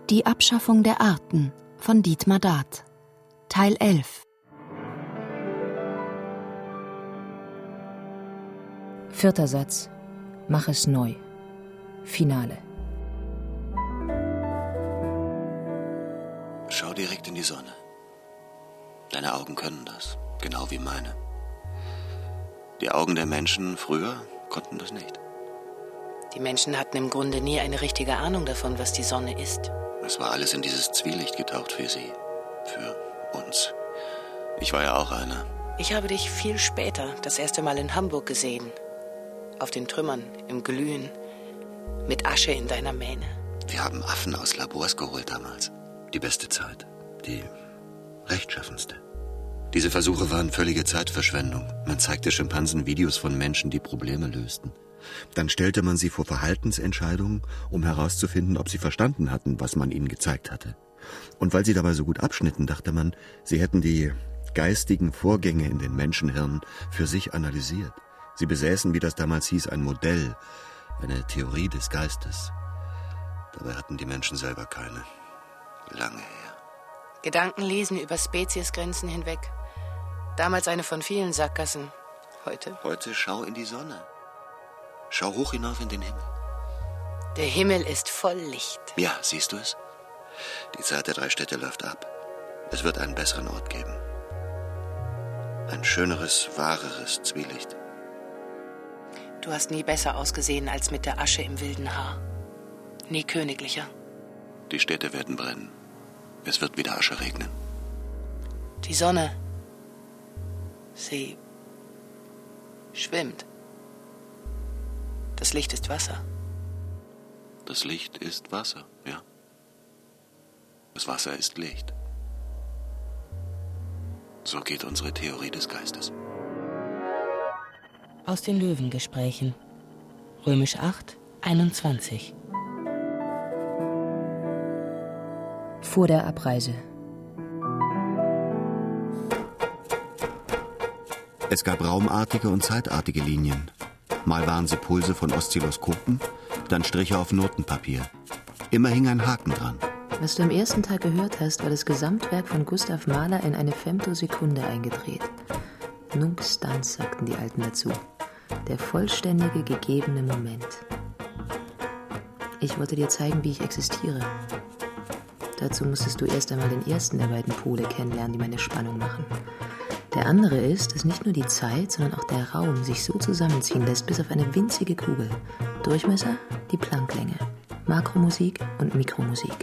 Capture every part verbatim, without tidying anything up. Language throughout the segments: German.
Die Abschaffung der Arten von Dietmar Dart. Teil elf. Vierter Satz. Mach es neu. Finale. Schau direkt in die Sonne. Deine Augen können das, genau wie meine. Die Augen der Menschen früher konnten das nicht. Die Menschen hatten im Grunde nie eine richtige Ahnung davon, was die Sonne ist. Es war alles in dieses Zwielicht getaucht für sie, für uns. Ich war ja auch einer. Ich habe dich viel später das erste Mal in Hamburg gesehen. Auf den Trümmern, im Glühen, mit Asche in deiner Mähne. Wir haben Affen aus Labors geholt damals. Die beste Zeit, die rechtschaffenste. Diese Versuche waren völlige Zeitverschwendung. Man zeigte Schimpansen Videos von Menschen, die Probleme lösten. Dann stellte man sie vor Verhaltensentscheidungen, um herauszufinden, ob sie verstanden hatten, was man ihnen gezeigt hatte. Und weil sie dabei so gut abschnitten, dachte man, sie hätten die geistigen Vorgänge in den Menschenhirnen für sich analysiert. Sie besäßen, wie das damals hieß, ein Modell, eine Theorie des Geistes. Dabei hatten die Menschen selber keine. Lange her. Gedanken lesen über Speziesgrenzen hinweg. Damals eine von vielen Sackgassen. Heute? Heute schau in die Sonne. Schau hoch hinauf in den Himmel. Der Himmel ist voll Licht. Ja, siehst du es? Die Zeit der drei Städte läuft ab. Es wird einen besseren Ort geben. Ein schöneres, wahreres Zwielicht. Du hast nie besser ausgesehen als mit der Asche im wilden Haar. Nie königlicher. Die Städte werden brennen. Es wird wieder Asche regnen. Die Sonne, sie schwimmt. Das Licht ist Wasser. Das Licht ist Wasser, ja. Das Wasser ist Licht. So geht unsere Theorie des Geistes. Aus den Löwengesprächen. Römisch acht, einundzwanzig. Vor der Abreise. Es gab raumartige und zeitartige Linien. Mal waren sie Pulse von Oszilloskopen, dann Striche auf Notenpapier. Immer hing ein Haken dran. Was du am ersten Tag gehört hast, war das Gesamtwerk von Gustav Mahler in eine Femtosekunde eingedreht. Nunc stans, sagten die Alten dazu. Der vollständige, gegebene Moment. Ich wollte dir zeigen, wie ich existiere. Dazu musstest du erst einmal den ersten der beiden Pole kennenlernen, die meine Spannung machen. Der andere ist, dass nicht nur die Zeit, sondern auch der Raum sich so zusammenziehen lässt, bis auf eine winzige Kugel. Durchmesser, die Plancklänge. Makromusik und Mikromusik.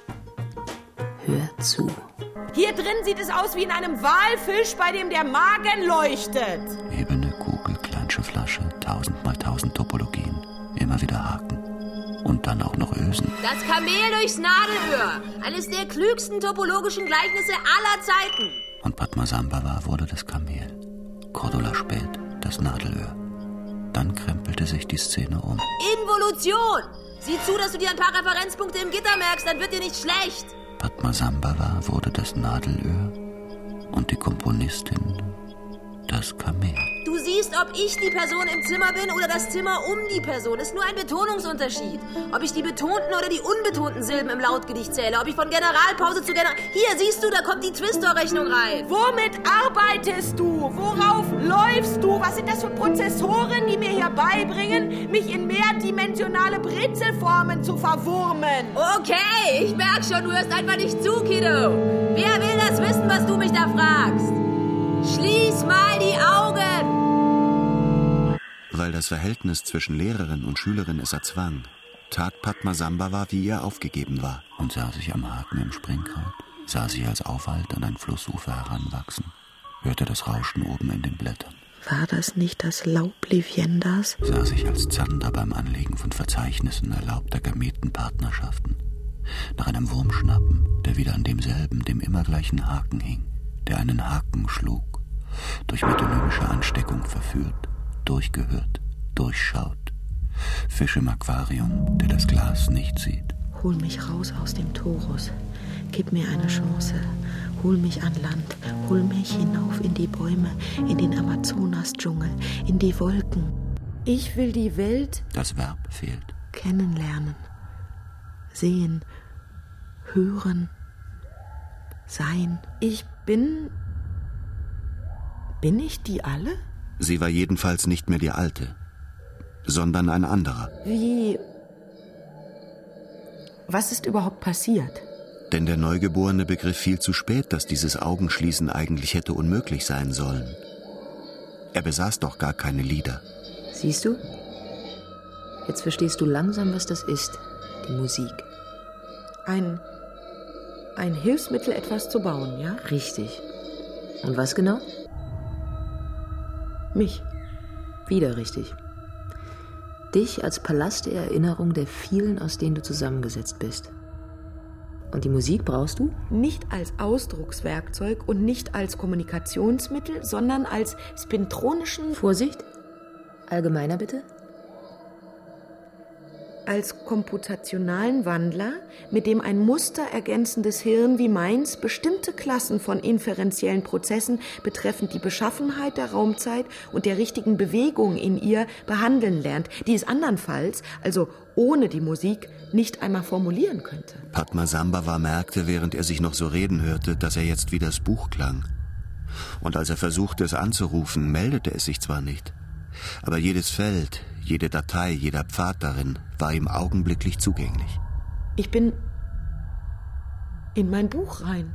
Hör zu. Hier drin sieht es aus wie in einem Walfisch, bei dem der Magen leuchtet. Ebene, Kugel, Kleinsche Flasche, tausend mal tausend Topologien. Immer wieder Haken. Und dann auch noch Ösen. Das Kamel durchs Nadelöhr. Eines der klügsten topologischen Gleichnisse aller Zeiten. Und Padmasambhava wurde das Kamel. Cordula spät das Nadelöhr. Dann krempelte sich die Szene um. Involution! Sieh zu, dass du dir ein paar Referenzpunkte im Gitter merkst, dann wird dir nicht schlecht. Padmasambhava wurde das Nadelöhr und die Komponistin das Kamel. Du siehst, ob ich die Person im Zimmer bin oder das Zimmer um die Person. Ist nur ein Betonungsunterschied. Ob ich die betonten oder die unbetonten Silben im Lautgedicht zähle. Ob ich von Generalpause zu General... Hier, siehst du, da kommt die Twistor-Rechnung rein. Womit arbeitest du? Worauf läufst du? Was sind das für Prozessoren, die mir hier beibringen, mich in mehrdimensionale Brezelformen zu verwurmen? Okay, ich merk schon, du hörst einfach nicht zu, Kiddo. Wer will das wissen, was du mich da fragst? Schließ mal die Augen! Weil das Verhältnis zwischen Lehrerin und Schülerin es erzwang, tat Padmasambhava, wie ihr aufgegeben war, und sah sich am Haken im Springkraut, sah sich als Aufhalt an ein Flussufer heranwachsen, hörte das Rauschen oben in den Blättern. War das nicht das Laub Liviendas? Sah sich als Zander beim Anlegen von Verzeichnissen erlaubter Gametenpartnerschaften, nach einem Wurm schnappen, der wieder an demselben, dem immer gleichen Haken hing, der einen Haken schlug, durch metonymische Ansteckung verführt, durchgehört, durchschaut. Fisch im Aquarium, der das Glas nicht sieht. Hol mich raus aus dem Torus. Gib mir eine Chance. Hol mich an Land. Hol mich hinauf in die Bäume, in den Amazonas-Dschungel, in die Wolken. Ich will die Welt... Das Verb fehlt. Kennenlernen. Sehen. hören, sein. Ich bin... Bin ich die alle? Sie war jedenfalls nicht mehr die Alte, sondern ein anderer. Wie... Was ist überhaupt passiert? Denn der Neugeborene begriff viel zu spät, dass dieses Augenschließen eigentlich hätte unmöglich sein sollen. Er besaß doch gar keine Lider. Siehst du? Jetzt verstehst du langsam, was das ist, die Musik. Ein... ein Hilfsmittel, etwas zu bauen, ja? Richtig. Und was genau? Mich. Wieder richtig. Dich als Palast der Erinnerung der vielen, aus denen du zusammengesetzt bist. Und die Musik brauchst du? Nicht als Ausdruckswerkzeug und nicht als Kommunikationsmittel, sondern als spintronischen... Vorsicht! Allgemeiner bitte? Als komputationalen Wandler, mit dem ein musterergänzendes Hirn wie meins bestimmte Klassen von inferenziellen Prozessen betreffend die Beschaffenheit der Raumzeit und der richtigen Bewegung in ihr behandeln lernt, die es andernfalls, also ohne die Musik, nicht einmal formulieren könnte. Padmasambhava merkte, während er sich noch so reden hörte, dass er jetzt wie das Buch klang. Und als er versuchte, es anzurufen, meldete es sich zwar nicht, aber jedes Feld, jede Datei, jeder Pfad darin war ihm augenblicklich zugänglich. Ich bin in mein Buch rein.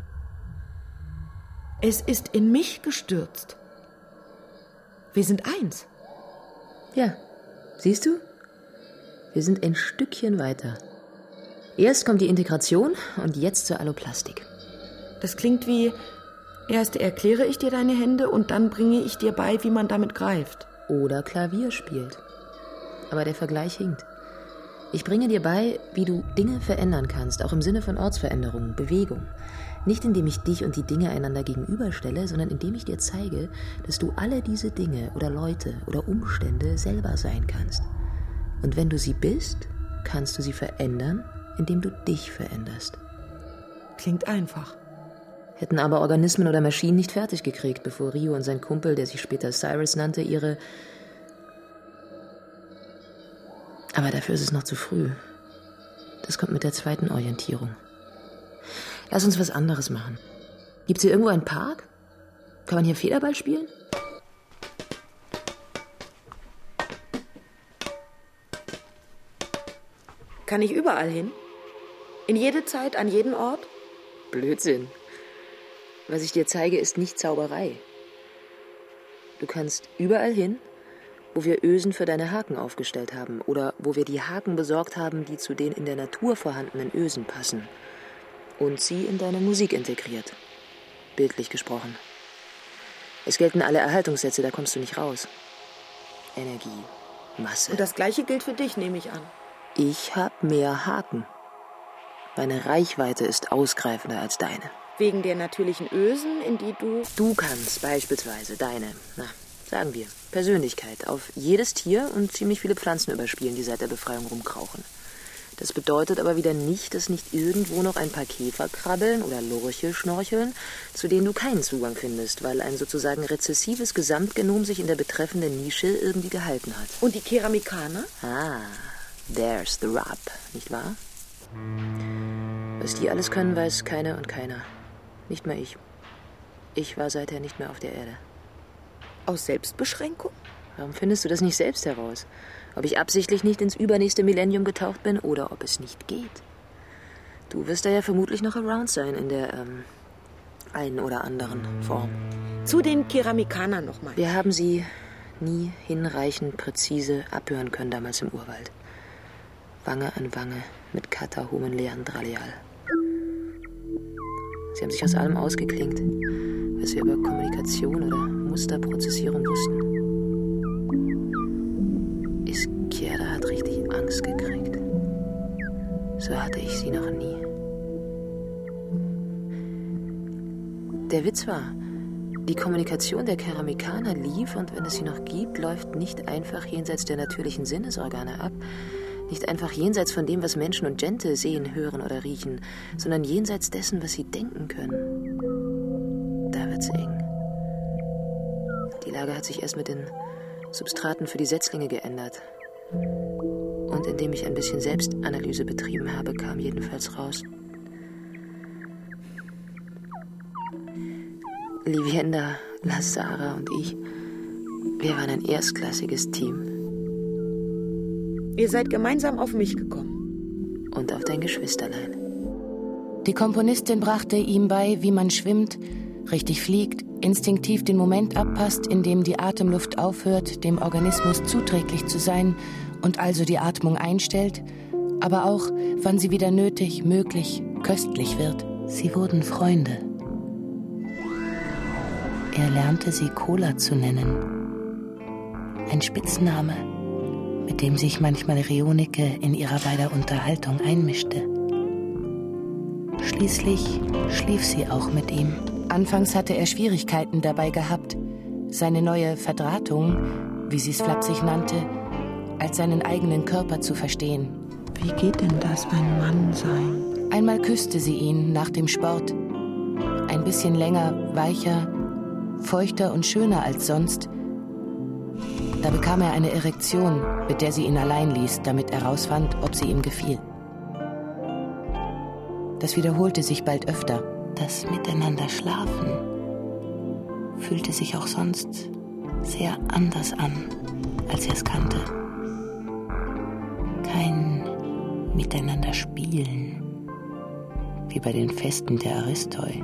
Es ist in mich gestürzt. Wir sind eins. Ja, siehst du? Wir sind ein Stückchen weiter. Erst kommt die Integration und jetzt zur Alloplastik. Das klingt wie, erst erkläre ich dir deine Hände und dann bringe ich dir bei, wie man damit greift. Oder Klavier spielt. Aber der Vergleich hinkt. Ich bringe dir bei, wie du Dinge verändern kannst, auch im Sinne von Ortsveränderung, Bewegung. Nicht indem ich dich und die Dinge einander gegenüberstelle, sondern indem ich dir zeige, dass du alle diese Dinge oder Leute oder Umstände selber sein kannst. Und wenn du sie bist, kannst du sie verändern, indem du dich veränderst. Klingt einfach. Hätten aber Organismen oder Maschinen nicht fertig gekriegt, bevor Rio und sein Kumpel, der sich später Cyrus nannte, ihre... Aber dafür ist es noch zu früh. Das kommt mit der zweiten Orientierung. Lass uns was anderes machen. Gibt's hier irgendwo einen Park? Kann man hier Federball spielen? Kann ich überall hin? In jede Zeit, an jeden Ort? Blödsinn. Was ich dir zeige, ist nicht Zauberei. Du kannst überall hin, wo wir Ösen für deine Haken aufgestellt haben oder wo wir die Haken besorgt haben, die zu den in der Natur vorhandenen Ösen passen und sie in deine Musik integriert. Bildlich gesprochen. Es gelten alle Erhaltungssätze, da kommst du nicht raus. Energie, Masse. Und das Gleiche gilt für dich, nehme ich an. Ich hab mehr Haken. Meine Reichweite ist ausgreifender als deine. Wegen der natürlichen Ösen, in die du... Du kannst beispielsweise deine, na, sagen wir, Persönlichkeit auf jedes Tier und ziemlich viele Pflanzen überspielen, die seit der Befreiung rumkrauchen. Das bedeutet aber wieder nicht, dass nicht irgendwo noch ein paar Käfer krabbeln oder Lurche schnorcheln, zu denen du keinen Zugang findest, weil ein sozusagen rezessives Gesamtgenom sich in der betreffenden Nische irgendwie gehalten hat. Und die Keramikaner? Ah, there's the rub, nicht wahr? Was die alles können, weiß keiner und keiner. Nicht mal ich. Ich war seither nicht mehr auf der Erde. Aus Selbstbeschränkung? Warum findest du das nicht selbst heraus? Ob ich absichtlich nicht ins übernächste Millennium getaucht bin oder ob es nicht geht? Du wirst da ja vermutlich noch around sein in der, ähm, einen oder anderen Form. Zu den Keramikanern nochmal. Wir haben sie nie hinreichend präzise abhören können damals im Urwald. Wange an Wange mit Kata Homen Leandraleal. Sie haben sich aus allem ausgeklingt, was wir über Kommunikation oder Musterprozessierung wussten. Izquierda hat richtig Angst gekriegt. So hatte ich sie noch nie. Der Witz war, die Kommunikation der Keramikaner lief, und wenn es sie noch gibt, läuft nicht einfach jenseits der natürlichen Sinnesorgane ab, nicht einfach jenseits von dem, was Menschen und Gente sehen, hören oder riechen, sondern jenseits dessen, was sie denken können. Da wird's eng. Die Lage hat sich erst mit den Substraten für die Setzlinge geändert. Und indem ich ein bisschen Selbstanalyse betrieben habe, kam jedenfalls raus: Livienda, La Sara und ich, wir waren ein erstklassiges Team. Ihr seid gemeinsam auf mich gekommen. Und auf dein Geschwisterlein. Die Komponistin brachte ihm bei, wie man schwimmt, richtig fliegt, instinktiv den Moment abpasst, in dem die Atemluft aufhört, dem Organismus zuträglich zu sein und also die Atmung einstellt, aber auch, wann sie wieder nötig, möglich, köstlich wird. Sie wurden Freunde. Er lernte sie Cola zu nennen. Ein Spitzname, mit dem sich manchmal Rionike in ihrer beider Unterhaltung einmischte. Schließlich schlief sie auch mit ihm. Anfangs hatte er Schwierigkeiten dabei gehabt, seine neue Verdrahtung, wie sie es flapsig nannte, als seinen eigenen Körper zu verstehen. Wie geht denn das, ein Mann sein? Einmal küsste sie ihn nach dem Sport. Ein bisschen länger, weicher, feuchter und schöner als sonst. Da bekam er eine Erektion, mit der sie ihn allein ließ, damit er rausfand, ob sie ihm gefiel. Das wiederholte sich bald öfter. Das Miteinander schlafen fühlte sich auch sonst sehr anders an, als er es kannte. Kein Miteinander spielen, wie bei den Festen der Aristoi,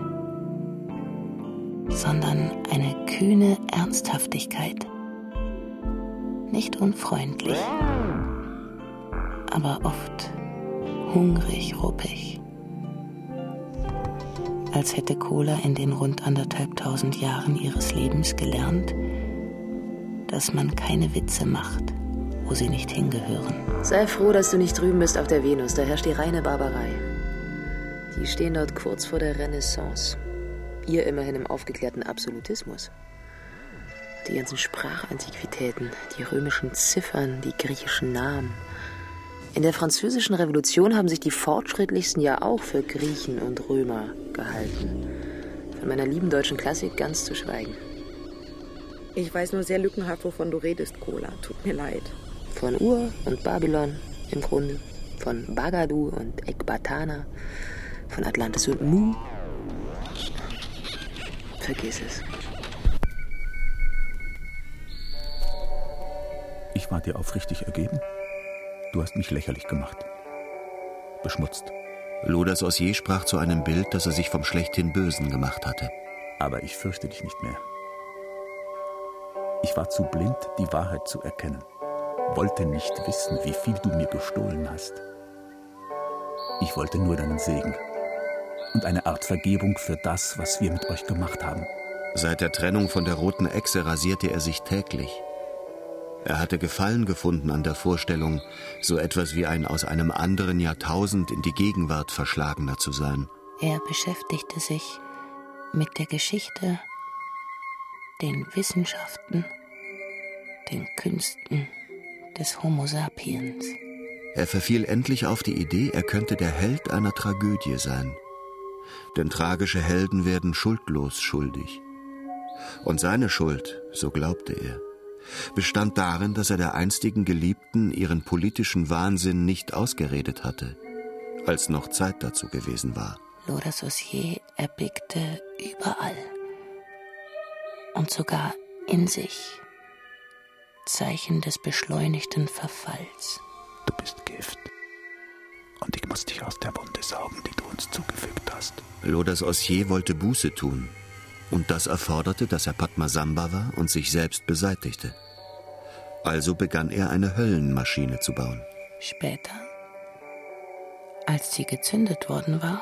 sondern eine kühne Ernsthaftigkeit. Nicht unfreundlich, aber oft hungrig, ruppig. Als hätte Cola in den rund anderthalbtausend Jahren ihres Lebens gelernt, dass man keine Witze macht, wo sie nicht hingehören. Sei froh, dass du nicht drüben bist auf der Venus, da herrscht die reine Barbarei. Die stehen dort kurz vor der Renaissance. Ihr immerhin im aufgeklärten Absolutismus. Die ganzen Sprachantiquitäten, die römischen Ziffern, die griechischen Namen. In der französischen Revolution haben sich die Fortschrittlichsten ja auch für Griechen und Römer gehalten. Von meiner lieben deutschen Klassik ganz zu schweigen. Ich weiß nur sehr lückenhaft, wovon du redest, Cola. Tut mir leid. Von Ur und Babylon im Grunde. Von Bagadu und Ekbatana. Von Atlantis und Mu. Vergiss es. Ich war dir aufrichtig ergeben. Du hast mich lächerlich gemacht. Beschmutzt. Loders Ossier sprach zu einem Bild, das er sich vom schlechthin Bösen gemacht hatte. Aber ich fürchte dich nicht mehr. Ich war zu blind, die Wahrheit zu erkennen. Wollte nicht wissen, wie viel du mir gestohlen hast. Ich wollte nur deinen Segen und eine Art Vergebung für das, was wir mit euch gemacht haben. Seit der Trennung von der roten Echse rasierte er sich täglich. Er hatte Gefallen gefunden an der Vorstellung, so etwas wie ein aus einem anderen Jahrtausend in die Gegenwart Verschlagener zu sein. Er beschäftigte sich mit der Geschichte, den Wissenschaften, den Künsten des Homo sapiens. Er verfiel endlich auf die Idee, er könnte der Held einer Tragödie sein. Denn tragische Helden werden schuldlos schuldig. Und seine Schuld, so glaubte er, bestand darin, dass er der einstigen Geliebten ihren politischen Wahnsinn nicht ausgeredet hatte, als noch Zeit dazu gewesen war. Loders Ossier erblickte überall und sogar in sich Zeichen des beschleunigten Verfalls. Du bist Gift. Und ich muss dich aus der Wunde saugen, die du uns zugefügt hast. Loders Ossier wollte Buße tun. Und das erforderte, dass er Padmasambhava und sich selbst beseitigte. Also begann er eine Höllenmaschine zu bauen. Später, als sie gezündet worden war,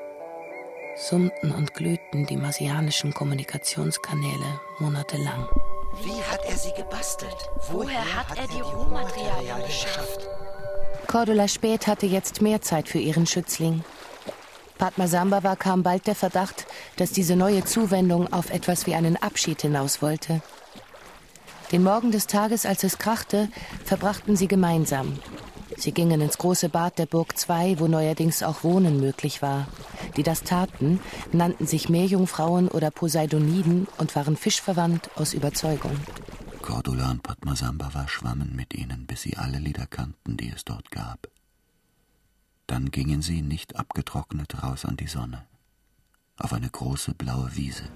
summten und glühten die marsianischen Kommunikationskanäle monatelang. Wie hat er sie gebastelt? Woher hat er die Rohmaterialien beschafft? Cordula Späth hatte jetzt mehr Zeit für ihren Schützling. Padmasambhava kam bald der Verdacht, dass diese neue Zuwendung auf etwas wie einen Abschied hinaus wollte. Den Morgen des Tages, als es krachte, verbrachten sie gemeinsam. Sie gingen ins große Bad der Burg zwei, wo neuerdings auch Wohnen möglich war. Die das taten, nannten sich Meerjungfrauen oder Poseidoniden und waren fischverwandt aus Überzeugung. Cordula und Padmasambhava schwammen mit ihnen, bis sie alle Lieder kannten, die es dort gab. Dann gingen sie nicht abgetrocknet raus an die Sonne, auf eine große blaue Wiese.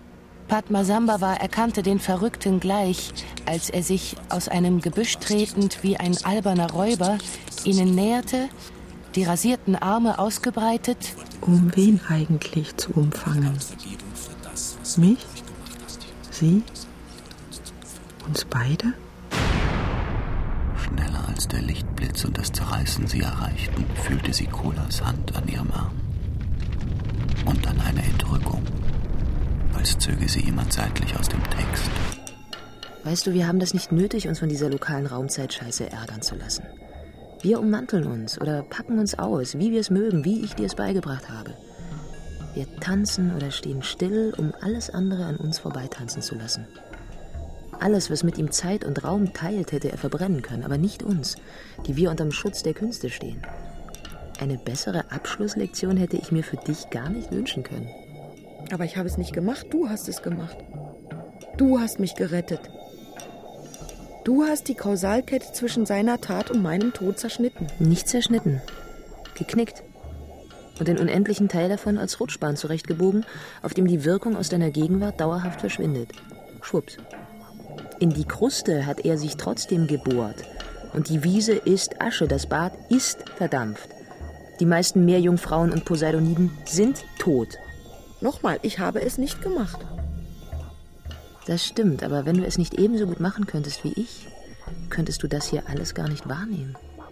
Padmasambhava erkannte den Verrückten gleich, als er sich aus einem Gebüsch tretend wie ein alberner Räuber ihnen näherte, die rasierten Arme ausgebreitet. Um wen eigentlich zu umfangen? Mich? Sie? Uns beide? Schneller als der Lichtblitz und das Zerreißen sie erreichten, fühlte sie Kolas Hand an ihrem Arm. Und dann eine Entrückung, als zöge sie jemand seitlich aus dem Text. Weißt du, wir haben das nicht nötig, uns von dieser lokalen Raumzeitscheiße ärgern zu lassen. Wir ummanteln uns oder packen uns aus, wie wir es mögen, wie ich dir es beigebracht habe. Wir tanzen oder stehen still, um alles andere an uns vorbeitanzen zu lassen. Alles, was mit ihm Zeit und Raum teilt, hätte er verbrennen können, aber nicht uns, die wir unterm Schutz der Künste stehen. Eine bessere Abschlusslektion hätte ich mir für dich gar nicht wünschen können. Aber ich habe es nicht gemacht, du hast es gemacht. Du hast mich gerettet. Du hast die Kausalkette zwischen seiner Tat und meinem Tod zerschnitten. Nicht zerschnitten, geknickt. Und den unendlichen Teil davon als Rutschbahn zurechtgebogen, auf dem die Wirkung aus deiner Gegenwart dauerhaft verschwindet. Schwupps. In die Kruste hat er sich trotzdem gebohrt. Und die Wiese ist Asche, das Bad ist verdampft. Die meisten Meerjungfrauen und Poseidoniden sind tot. Nochmal, ich habe es nicht gemacht. Das stimmt, aber wenn du es nicht ebenso gut machen könntest wie ich, könntest du das hier alles gar nicht wahrnehmen.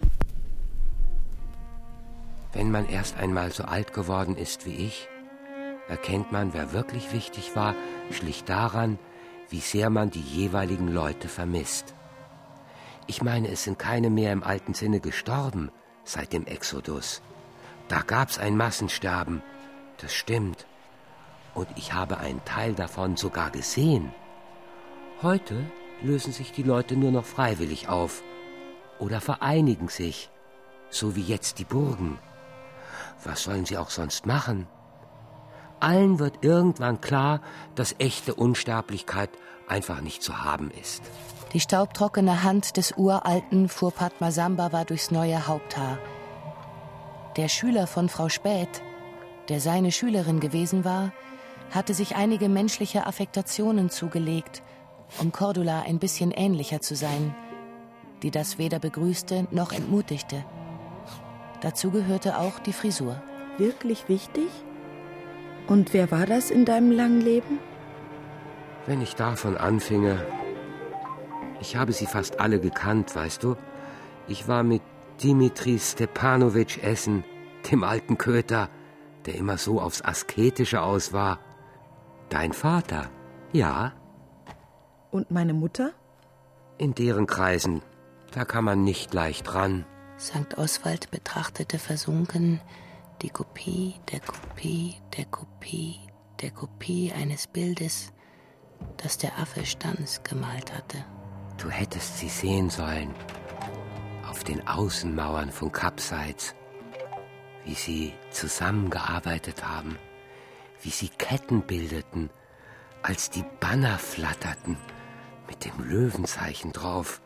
Wenn man erst einmal so alt geworden ist wie ich, erkennt man, wer wirklich wichtig war, schlicht daran, wie sehr man die jeweiligen Leute vermisst. Ich meine, es sind keine mehr im alten Sinne gestorben seit dem Exodus. Da gab's ein Massensterben, das stimmt. Und ich habe einen Teil davon sogar gesehen. Heute lösen sich die Leute nur noch freiwillig auf oder vereinigen sich, so wie jetzt die Burgen. Was sollen sie auch sonst machen? Allen wird irgendwann klar, dass echte Unsterblichkeit einfach nicht zu haben ist. Die staubtrockene Hand des Uralten fuhr Padmasambhava durchs neue Haupthaar. Der Schüler von Frau Späth, der seine Schülerin gewesen war, hatte sich einige menschliche Affektationen zugelegt, um Cordula ein bisschen ähnlicher zu sein, die das weder begrüßte noch entmutigte. Dazu gehörte auch die Frisur. Wirklich wichtig? Und wer war das in deinem langen Leben? Wenn ich davon anfinge, ich habe sie fast alle gekannt, weißt du? Ich war mit Dimitri Stepanowitsch essen, dem alten Köter, der immer so aufs Asketische aus war. Dein Vater, ja. Und meine Mutter? In deren Kreisen, da kann man nicht leicht ran. Sankt Oswald betrachtete versunken die Kopie der Kopie der Kopie der Kopie eines Bildes, das der Affe Stanz gemalt hatte. Du hättest sie sehen sollen, auf den Außenmauern von Capsize, wie sie zusammengearbeitet haben, wie sie Ketten bildeten, als die Banner flatterten mit dem Löwenzeichen drauf.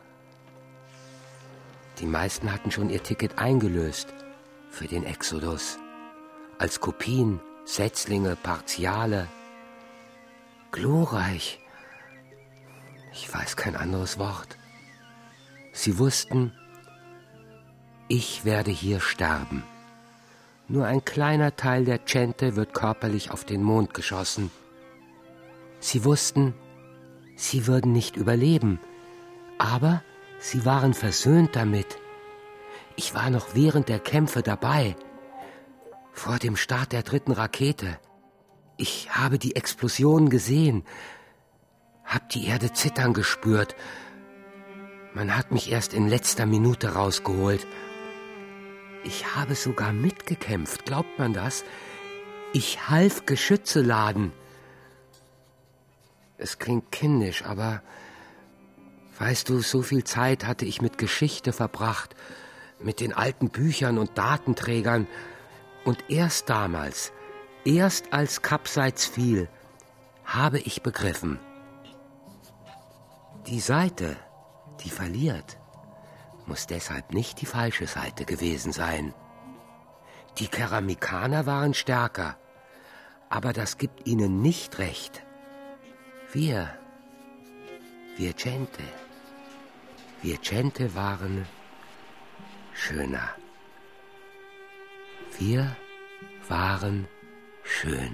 Die meisten hatten schon ihr Ticket eingelöst für den Exodus, als Kopien, Setzlinge, Partiale. Glorreich. Ich weiß kein anderes Wort. Sie wussten, ich werde hier sterben. Nur ein kleiner Teil der Gente wird körperlich auf den Mond geschossen. Sie wussten, sie würden nicht überleben, aber sie waren versöhnt damit. Ich war noch während der Kämpfe dabei, vor dem Start der dritten Rakete. Ich habe die Explosionen gesehen, hab die Erde zittern gespürt. Man hat mich erst in letzter Minute rausgeholt. Ich habe sogar mitgekämpft, glaubt man das? Ich half Geschütze laden. Es klingt kindisch, aber weißt du, so viel Zeit hatte ich mit Geschichte verbracht, mit den alten Büchern und Datenträgern. Und erst damals, erst als Capsize fiel, habe ich begriffen, die Seite, die verliert, muss deshalb nicht die falsche Seite gewesen sein. Die Keramikaner waren stärker, aber das gibt ihnen nicht recht. Wir, wir Gente, wir Gente waren schöner. Wir waren schön.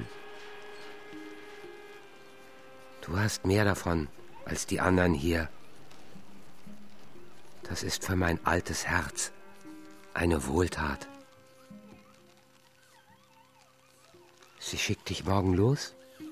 Du hast mehr davon als die anderen hier. Das ist für mein altes Herz eine Wohltat. Sie schickt dich morgen los?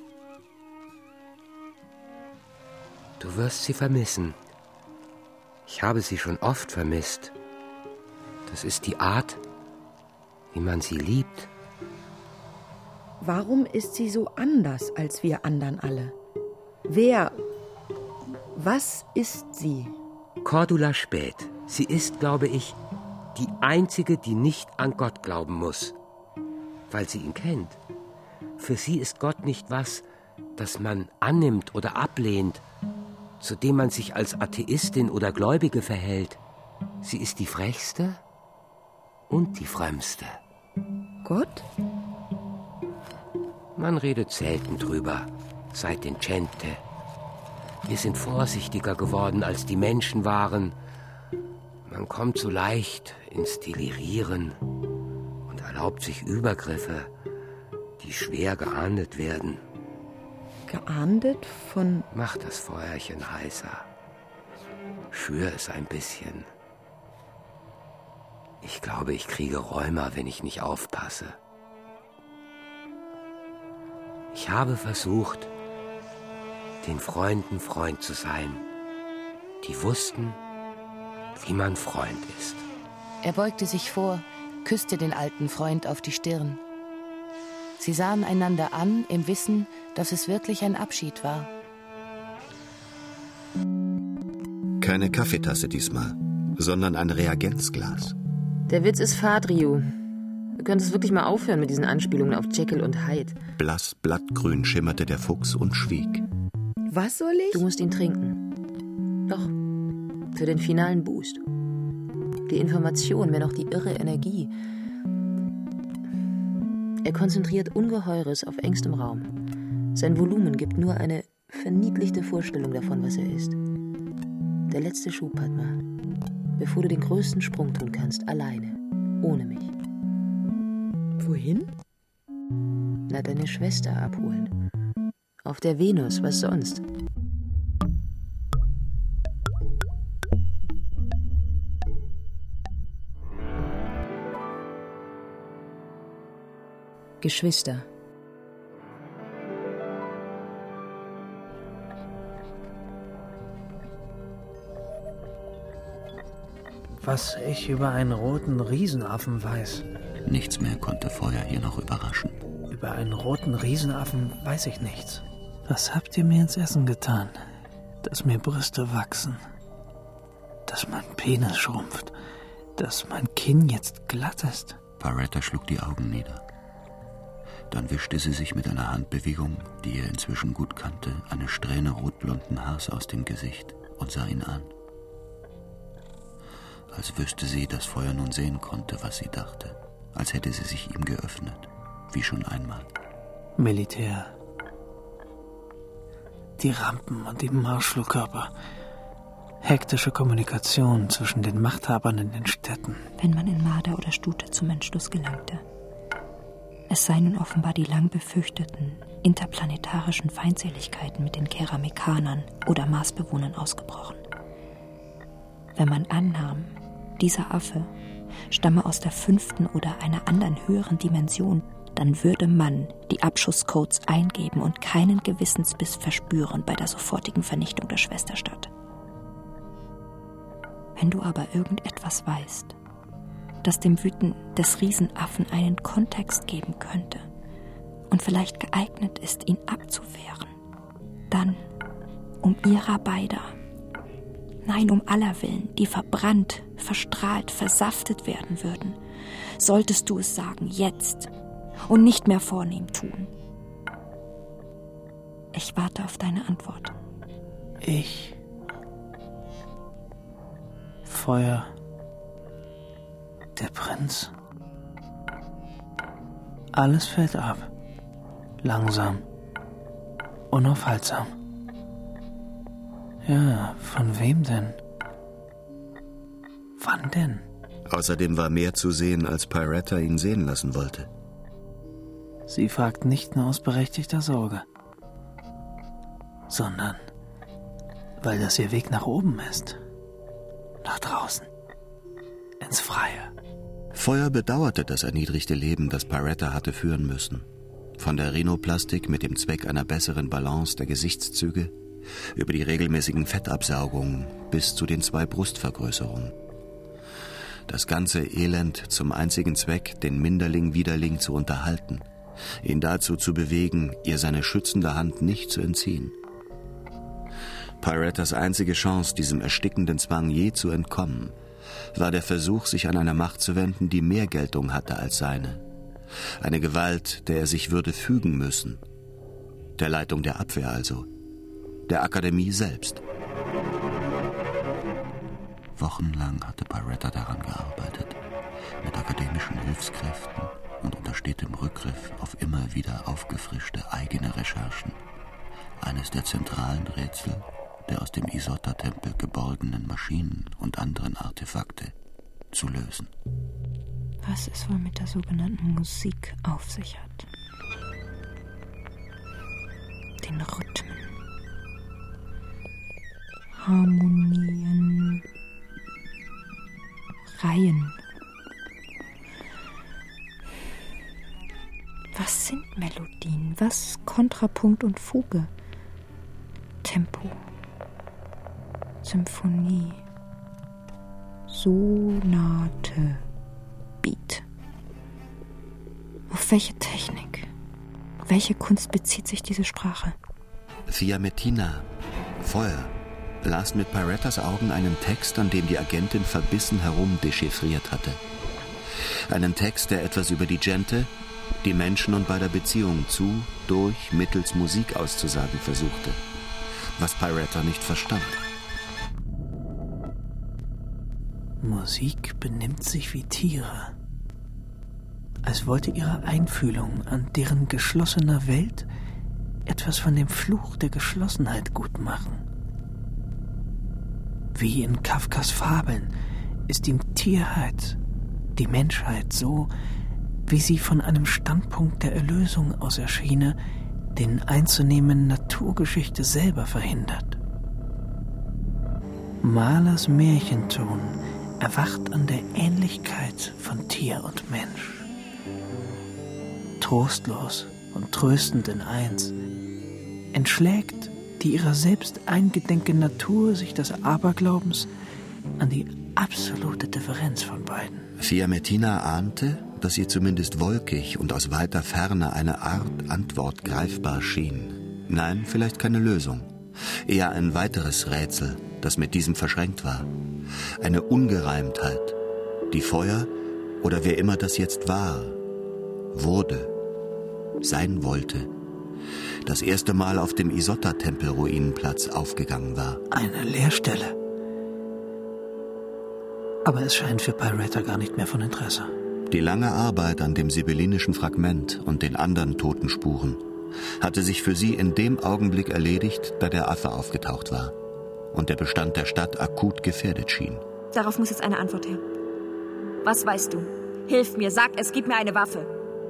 Du wirst sie vermissen. Ich habe sie schon oft vermisst. Das ist die Art, wie man sie liebt. Warum ist sie so anders als wir anderen alle? Wer, was ist sie? Cordula Späth. Sie ist, glaube ich, die einzige, die nicht an Gott glauben muss, weil sie ihn kennt. Für sie ist Gott nicht was, das man annimmt oder ablehnt, zu dem man sich als Atheistin oder Gläubige verhält. Sie ist die frechste und die frömmste. Gott? Man redet selten drüber, seit den Gente. Wir sind vorsichtiger geworden, als die Menschen waren. Man kommt so leicht ins Delirieren und erlaubt sich Übergriffe, die schwer geahndet werden. Geahndet von... Mach das Feuerchen heißer. Schür es ein bisschen. Ich glaube, ich kriege Rheuma, wenn ich nicht aufpasse. Ich habe versucht, den Freunden Freund zu sein, die wussten, wie man Freund ist. Er beugte sich vor, küsste den alten Freund auf die Stirn. Sie sahen einander an, im Wissen, dass es wirklich ein Abschied war. Keine Kaffeetasse diesmal, sondern ein Reagenzglas. Der Witz ist Fahrt, Rio. Du könntest wirklich mal aufhören mit diesen Anspielungen auf Jekyll und Hyde. Blass blattgrün schimmerte der Fuchs und schwieg. Was soll ich? Du musst ihn trinken. Doch, für den finalen Boost. Die Information, wenn auch die irre Energie. Er konzentriert Ungeheures auf engstem Raum. Sein Volumen gibt nur eine verniedlichte Vorstellung davon, was er ist. Der letzte Schub, Padma. Bevor du den größten Sprung tun kannst, alleine, ohne mich. Wohin? Na, deine Schwester abholen. Auf der Venus, was sonst? Geschwister. Was ich über einen roten Riesenaffen weiß. Nichts mehr konnte Feuer hier noch überraschen. Über einen roten Riesenaffen weiß ich nichts. Was habt ihr mir ins Essen getan? Dass mir Brüste wachsen. Dass mein Penis schrumpft. Dass mein Kinn jetzt glatt ist. Barretta schlug die Augen nieder. Dann wischte sie sich mit einer Handbewegung, die er inzwischen gut kannte, eine Strähne rotblonden Haars aus dem Gesicht und sah ihn an. Als wüsste sie, dass Feuer nun sehen konnte, was sie dachte. Als hätte sie sich ihm geöffnet, wie schon einmal. Militär. Die Rampen und die Marschflugkörper. Hektische Kommunikation zwischen den Machthabern in den Städten. Wenn man in Marder oder Stute zum Entschluss gelangte. Es seien nun offenbar die lang befürchteten interplanetarischen Feindseligkeiten mit den Keramikanern oder Marsbewohnern ausgebrochen. Wenn man annahm, dieser Affe stamme aus der fünften oder einer anderen höheren Dimension, dann würde man die Abschusscodes eingeben und keinen Gewissensbiss verspüren bei der sofortigen Vernichtung der Schwesterstadt. Wenn du aber irgendetwas weißt, das dem Wüten des Riesenaffen einen Kontext geben könnte und vielleicht geeignet ist, ihn abzuwehren, dann um ihrer beider, nein, um aller Willen, die verbrannt, verstrahlt, versaftet werden würden, solltest du es sagen, jetzt und nicht mehr vornehm tun. Ich warte auf deine Antwort. Ich. Feuer. Der Prinz. Alles fällt ab. Langsam. Unaufhaltsam. Ja, von wem denn? Wann denn? Außerdem war mehr zu sehen, als Piretta ihn sehen lassen wollte. Sie fragt nicht nur aus berechtigter Sorge, sondern weil das ihr Weg nach oben ist. Nach draußen. Ins Freie. Feuer bedauerte das erniedrigte Leben, das Piretta hatte führen müssen. Von der Rhinoplastik mit dem Zweck einer besseren Balance der Gesichtszüge, über die regelmäßigen Fettabsaugungen bis zu den zwei Brustvergrößerungen. Das ganze Elend zum einzigen Zweck, den Minderling Widerling zu unterhalten, ihn dazu zu bewegen, ihr seine schützende Hand nicht zu entziehen. Pirettas einzige Chance, diesem erstickenden Zwang je zu entkommen, war der Versuch, sich an eine Macht zu wenden, die mehr Geltung hatte als seine. Eine Gewalt, der er sich würde fügen müssen. Der Leitung der Abwehr also. Der Akademie selbst. Wochenlang hatte Piretta daran gearbeitet, mit akademischen Hilfskräften und unter stetem Rückgriff auf immer wieder aufgefrischte eigene Recherchen. Eines der zentralen Rätsel der aus dem Isotta-Tempel geborgenen Maschinen und anderen Artefakte zu lösen. Was es wohl mit der sogenannten Musik auf sich hat. Den Rhythmen. Harmonien. Reihen. Was sind Melodien? Was Kontrapunkt und Fuge? Tempo. Symphonie. Sonate. Beat. Auf welche Technik, welche Kunst bezieht sich diese Sprache? Fiammettina, Feuer, las mit Pirettas Augen einen Text, an dem die Agentin verbissen herum dechiffriert hatte. Einen Text, der etwas über die Gente, die Menschen und beider Beziehung zu, durch, mittels Musik auszusagen versuchte, was Piretta nicht verstand. Musik benimmt sich wie Tiere, als wollte ihre Einfühlung an deren geschlossener Welt etwas von dem Fluch der Geschlossenheit gutmachen. Wie in Kafkas Fabeln ist ihm Tierheit, die Menschheit so, wie sie von einem Standpunkt der Erlösung aus erschiene, den einzunehmen Naturgeschichte selber verhindert. Mahlers Märchenton erwacht an der Ähnlichkeit von Tier und Mensch. Trostlos und tröstend in eins, entschlägt die ihrer selbst eingedenke Natur sich des Aberglaubens an die absolute Differenz von beiden. Fiammettina ahnte, dass ihr zumindest wolkig und aus weiter Ferne eine Art Antwort greifbar schien. Nein, vielleicht keine Lösung. Eher ein weiteres Rätsel, das mit diesem verschränkt war. Eine Ungereimtheit, die Feuer oder wer immer das jetzt war, wurde, sein wollte, das erste Mal auf dem Isotta-Tempel-Ruinenplatz aufgegangen war. Eine Leerstelle. Aber es scheint für Piretta gar nicht mehr von Interesse. Die lange Arbeit an dem sibyllinischen Fragment und den anderen Totenspuren hatte sich für sie in dem Augenblick erledigt, da der Affe aufgetaucht war und der Bestand der Stadt akut gefährdet schien. Darauf muss jetzt eine Antwort her. Was weißt du? Hilf mir, sag es, gib mir eine Waffe.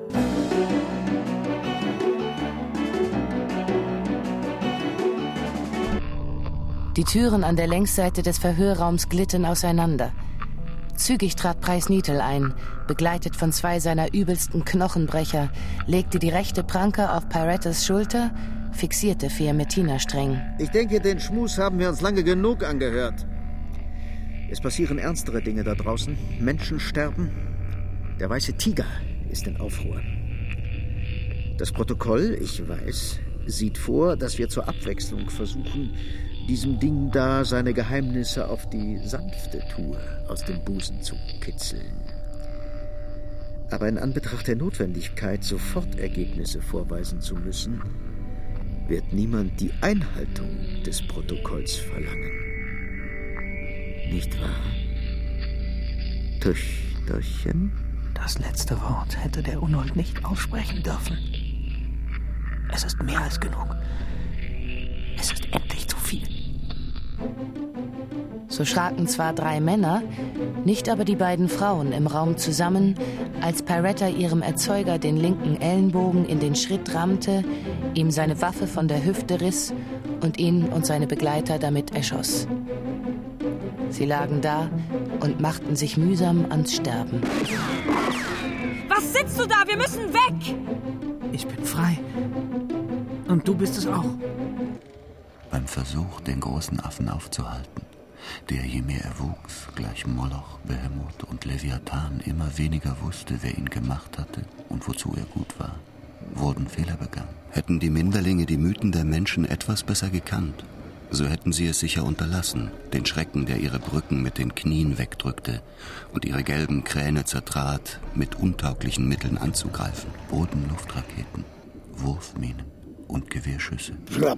Die Türen an der Längsseite des Verhörraums glitten auseinander. Zügig trat Preis Nitel ein, begleitet von zwei seiner übelsten Knochenbrecher, legte die rechte Pranke auf Pirettas Schulter, fixierte Fiammettina streng. Ich denke, den Schmus haben wir uns lange genug angehört. Es passieren ernstere Dinge da draußen. Menschen sterben. Der weiße Tiger ist in Aufruhr. Das Protokoll, ich weiß, sieht vor, dass wir zur Abwechslung versuchen, diesem Ding da seine Geheimnisse auf die sanfte Tour aus dem Busen zu kitzeln. Aber in Anbetracht der Notwendigkeit, sofort Ergebnisse vorweisen zu müssen, wird niemand die Einhaltung des Protokolls verlangen. Nicht wahr? Töchterchen? Das letzte Wort hätte der Unhold nicht aussprechen dürfen. Es ist mehr als genug. Es ist endlich zu viel. So schraken zwar drei Männer, nicht aber die beiden Frauen im Raum zusammen, als Peretta ihrem Erzeuger den linken Ellenbogen in den Schritt rammte, ihm seine Waffe von der Hüfte riss und ihn und seine Begleiter damit erschoss. Sie lagen da und machten sich mühsam ans Sterben. Was sitzt du da? Wir müssen weg! Ich bin frei. Und du bist es auch. Beim Versuch, den großen Affen aufzuhalten, der, je mehr er wuchs, gleich Moloch, Behemoth und Leviathan immer weniger wusste, wer ihn gemacht hatte und wozu er gut war, wurden Fehler begangen. Hätten die Minderlinge die Mythen der Menschen etwas besser gekannt, so hätten sie es sicher unterlassen, den Schrecken, der ihre Brücken mit den Knien wegdrückte und ihre gelben Kräne zertrat, mit untauglichen Mitteln anzugreifen. Boden-Luftraketen, Wurfminen und Gewehrschüsse. Schnapp.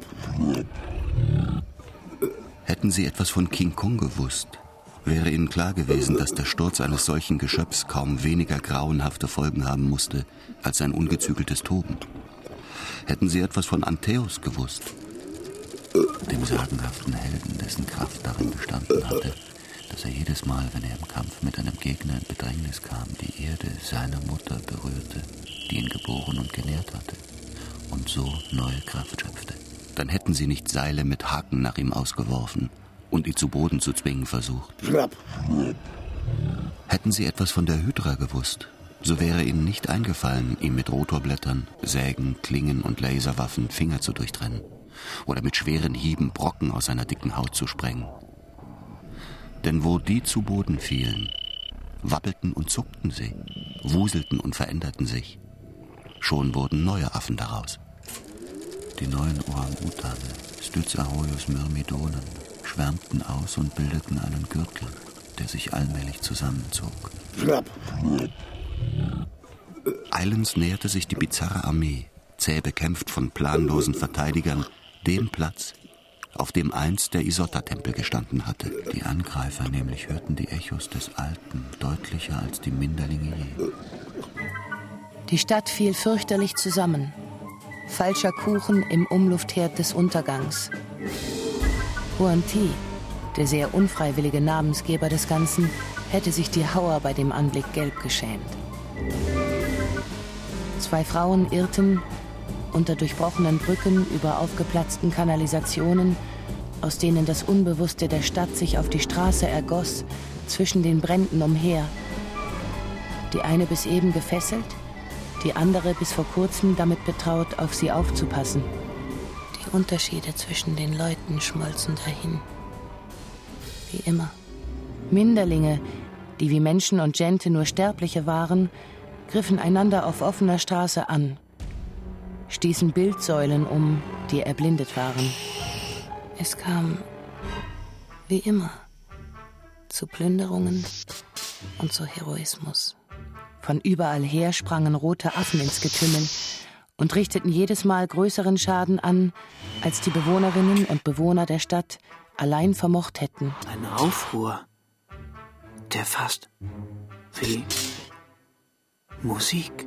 Hätten sie etwas von King Kong gewusst, wäre ihnen klar gewesen, dass der Sturz eines solchen Geschöpfs kaum weniger grauenhafte Folgen haben musste als ein ungezügeltes Toben. Hätten sie etwas von Antaeus gewusst, dem sagenhaften Helden, dessen Kraft darin bestanden hatte, dass er jedes Mal, wenn er im Kampf mit einem Gegner in Bedrängnis kam, die Erde seiner Mutter berührte, die ihn geboren und genährt hatte, und so neue Kraft schöpfte. Dann hätten sie nicht Seile mit Haken nach ihm ausgeworfen und ihn zu Boden zu zwingen versucht. Schnapp. Hätten sie etwas von der Hydra gewusst, so wäre ihnen nicht eingefallen, ihm mit Rotorblättern, Sägen, Klingen und Laserwaffen Finger zu durchtrennen oder mit schweren Hieben Brocken aus seiner dicken Haut zu sprengen. Denn wo die zu Boden fielen, wappelten und zuckten sie, wuselten und veränderten sich. Schon wurden neue Affen daraus. Die neuen Orang-Utane, Styzahoius myrmidonen, schwärmten aus und bildeten einen Gürtel, der sich allmählich zusammenzog. Schnapp. Eilends näherte sich die bizarre Armee, zäh bekämpft von planlosen Verteidigern, dem Platz, auf dem einst der Isotta-Tempel gestanden hatte. Die Angreifer nämlich hörten die Echos des Alten deutlicher als die Minderlinge je. Die Stadt fiel fürchterlich zusammen. Falscher Kuchen im Umluftherd des Untergangs. Huan Ti, der sehr unfreiwillige Namensgeber des Ganzen, hätte sich die Hauer bei dem Anblick gelb geschämt. Zwei Frauen irrten unter durchbrochenen Brücken über aufgeplatzten Kanalisationen, aus denen das Unbewusste der Stadt sich auf die Straße ergoss, zwischen den Bränden umher. Die eine bis eben gefesselt, die andere bis vor kurzem damit betraut, auf sie aufzupassen. Die Unterschiede zwischen den Leuten schmolzen dahin. Wie immer. Minderlinge, die wie Menschen und Gente nur Sterbliche waren, griffen einander auf offener Straße an, stießen Bildsäulen um, die erblindet waren. Es kam, wie immer, zu Plünderungen und zu Heroismus. Von überall her sprangen rote Affen ins Getümmel und richteten jedes Mal größeren Schaden an, als die Bewohnerinnen und Bewohner der Stadt allein vermocht hätten. Ein Aufruhr, der fast wie Musik.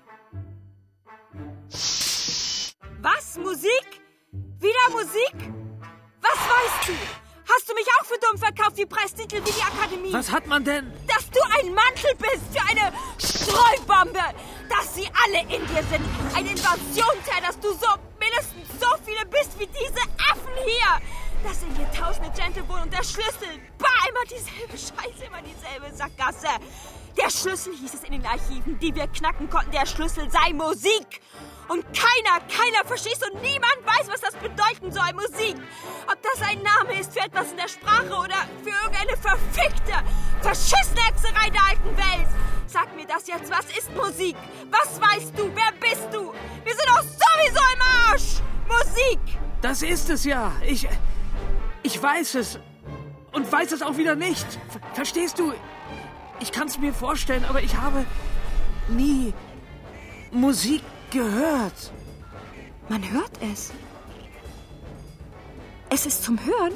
Was? Musik? Wieder Musik? Was weißt du? Hast du mich auch für dumm verkauft, wie Preistitel wie die Akademie? Was hat man denn? Dass du ein Mantel bist für eine Streubombe! Dass sie alle in dir sind! Eine Invasionsherr, dass du so mindestens so viele bist wie diese Affen hier! Dass in dir tausende Gente wohnen und der Schlüssel, bah, immer dieselbe Scheiße, immer dieselbe Sackgasse. Der Schlüssel, hieß es in den Archiven, die wir knacken konnten, der Schlüssel sei Musik. Und keiner, keiner versteht und niemand weiß, was das bedeuten soll, Musik. Ob das ein Name ist für etwas in der Sprache oder für irgendeine verfickte, verschissene Hexerei der alten Welt. Sag mir das jetzt, was ist Musik? Was weißt du? Wer bist du? Wir sind doch sowieso im Arsch! Musik! Das ist es ja. Ich, ich weiß es. Und weiß es auch wieder nicht. Ver- verstehst du? Ich kann es mir vorstellen, aber ich habe nie Musik gehört. Man hört es. Es ist zum Hören.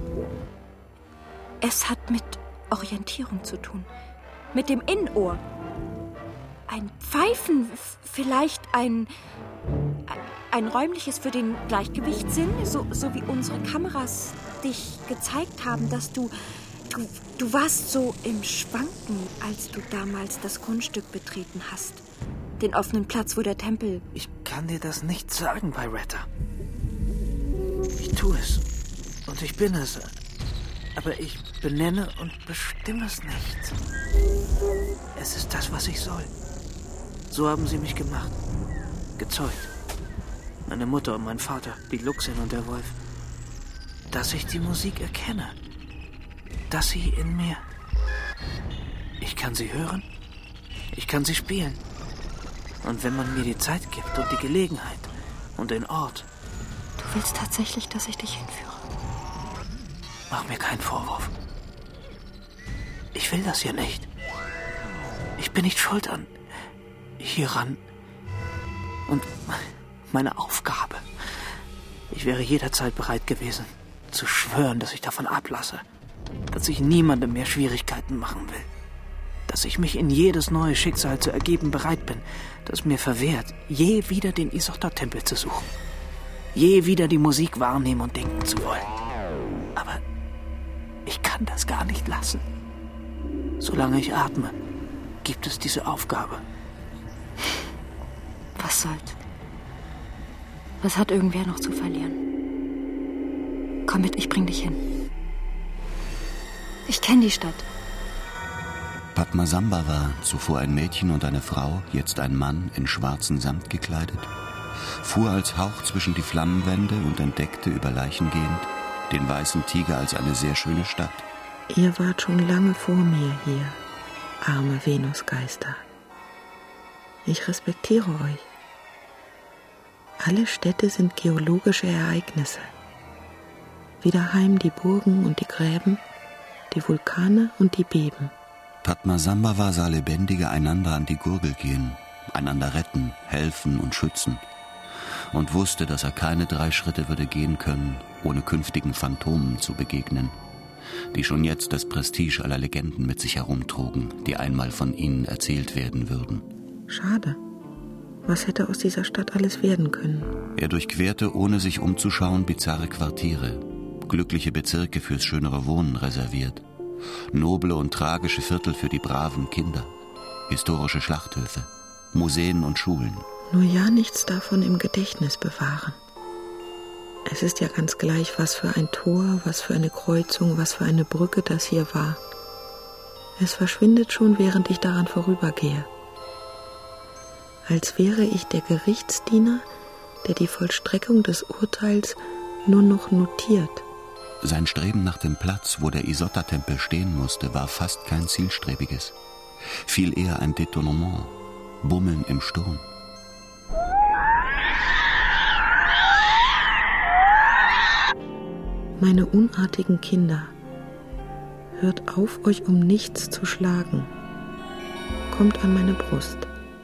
Es hat mit Orientierung zu tun. Mit dem Innenohr. Ein Pfeifen, f- vielleicht ein... ein räumliches für den Gleichgewichtssinn, so, so wie unsere Kameras dich gezeigt haben, dass du, du... Du warst so im Schwanken, als du damals das Grundstück betreten hast. Den offenen Platz, wo der Tempel... Ich kann dir das nicht sagen, Pyretta. Ich tue es. Und ich bin es. Aber ich benenne und bestimme es nicht. Es ist das, was ich soll. So haben sie mich gemacht. Gezeugt. Meine Mutter und mein Vater, die Luchsin und der Wolf. Dass ich die Musik erkenne. Dass sie in mir. Ich kann sie hören. Ich kann sie spielen. Und wenn man mir die Zeit gibt und die Gelegenheit und den Ort. Du willst tatsächlich, dass ich dich hinführe? Mach mir keinen Vorwurf. Ich will das hier nicht. Ich bin nicht schuld an hieran. Und meine Aufgabe. Ich wäre jederzeit bereit gewesen, zu schwören, dass ich davon ablasse. Dass ich niemandem mehr Schwierigkeiten machen will. Dass ich mich in jedes neue Schicksal zu ergeben bereit bin, das mir verwehrt, je wieder den Isotta-Tempel zu suchen. Je wieder die Musik wahrnehmen und denken zu wollen. Aber ich kann das gar nicht lassen. Solange ich atme, gibt es diese Aufgabe. Was soll's? Was hat irgendwer noch zu verlieren? Komm mit, ich bring dich hin. Ich kenne die Stadt. Padmasamba war zuvor ein Mädchen und eine Frau, jetzt ein Mann in schwarzen Samt gekleidet, fuhr als Hauch zwischen die Flammenwände und entdeckte über Leichen gehend den weißen Tiger als eine sehr schöne Stadt. Ihr wart schon lange vor mir hier, arme Venusgeister. Ich respektiere euch. Alle Städte sind geologische Ereignisse. Wie daheim die Burgen und die Gräben, die Vulkane und die Beben. Padmasamba sah Lebendige einander an die Gurgel gehen, einander retten, helfen und schützen und wusste, dass er keine drei Schritte würde gehen können, ohne künftigen Phantomen zu begegnen, die schon jetzt das Prestige aller Legenden mit sich herumtrugen, die einmal von ihnen erzählt werden würden. Schade. Was hätte aus dieser Stadt alles werden können? Er durchquerte, ohne sich umzuschauen, bizarre Quartiere, glückliche Bezirke fürs schönere Wohnen reserviert, noble und tragische Viertel für die braven Kinder, historische Schlachthöfe, Museen und Schulen. Nur ja nichts davon im Gedächtnis bewahren. Es ist ja ganz gleich, was für ein Tor, was für eine Kreuzung, was für eine Brücke das hier war. Es verschwindet schon, während ich daran vorübergehe. Als wäre ich der Gerichtsdiener, der die Vollstreckung des Urteils nur noch notiert. Sein Streben nach dem Platz, wo der Isotta-Tempel stehen musste, war fast kein zielstrebiges. Viel eher ein Detournement, Bummeln im Sturm. Meine unartigen Kinder, hört auf, euch um nichts zu schlagen. Kommt an meine Brust.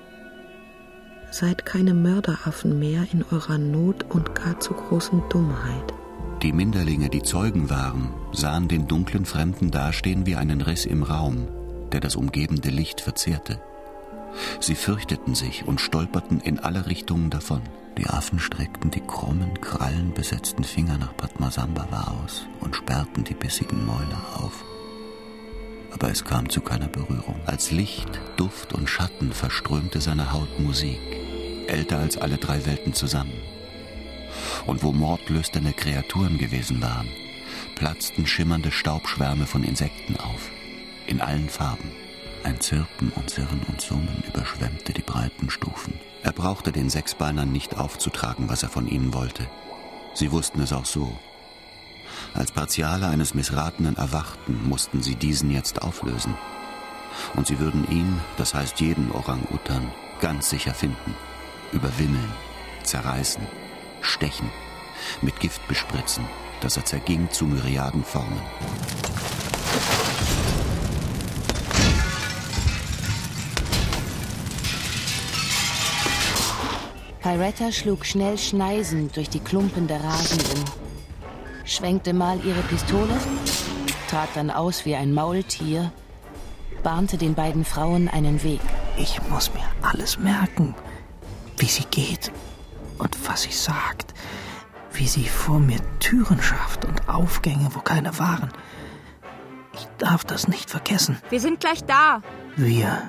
Seid keine Mörderaffen mehr in eurer Not und gar zu großen Dummheit. Die Minderlinge, die Zeugen waren, sahen den dunklen Fremden dastehen wie einen Riss im Raum, der das umgebende Licht verzehrte. Sie fürchteten sich und stolperten in alle Richtungen davon. Die Affen streckten die krummen, krallenbesetzten Finger nach Padmasamba aus und sperrten die bissigen Mäuler auf. Aber es kam zu keiner Berührung. Als Licht, Duft und Schatten verströmte seine Haut Musik, älter als alle drei Welten zusammen. Und wo mordlüsterne Kreaturen gewesen waren, platzten schimmernde Staubschwärme von Insekten auf, in allen Farben. Ein Zirpen und Sirren und Summen überschwemmte die breiten Stufen. Er brauchte den Sechsbeinern nicht aufzutragen, was er von ihnen wollte. Sie wussten es auch so. Als Partiale eines Missratenen erwachten, mussten sie diesen jetzt auflösen. Und sie würden ihn, das heißt jeden Orang-Utan, ganz sicher finden, überwimmeln, zerreißen, stechen, mit Gift bespritzen, dass er zerging zu Myriaden Formen. Pyretta schlug schnell schneisend durch die Klumpen der Rasenden, schwenkte mal ihre Pistole, trat dann aus wie ein Maultier, bahnte den beiden Frauen einen Weg. Ich muss mir alles merken, wie sie geht Und was sie sagt, wie sie vor mir Türen schafft und Aufgänge, wo keine waren. Ich darf das nicht vergessen. Wir sind gleich da. Wir.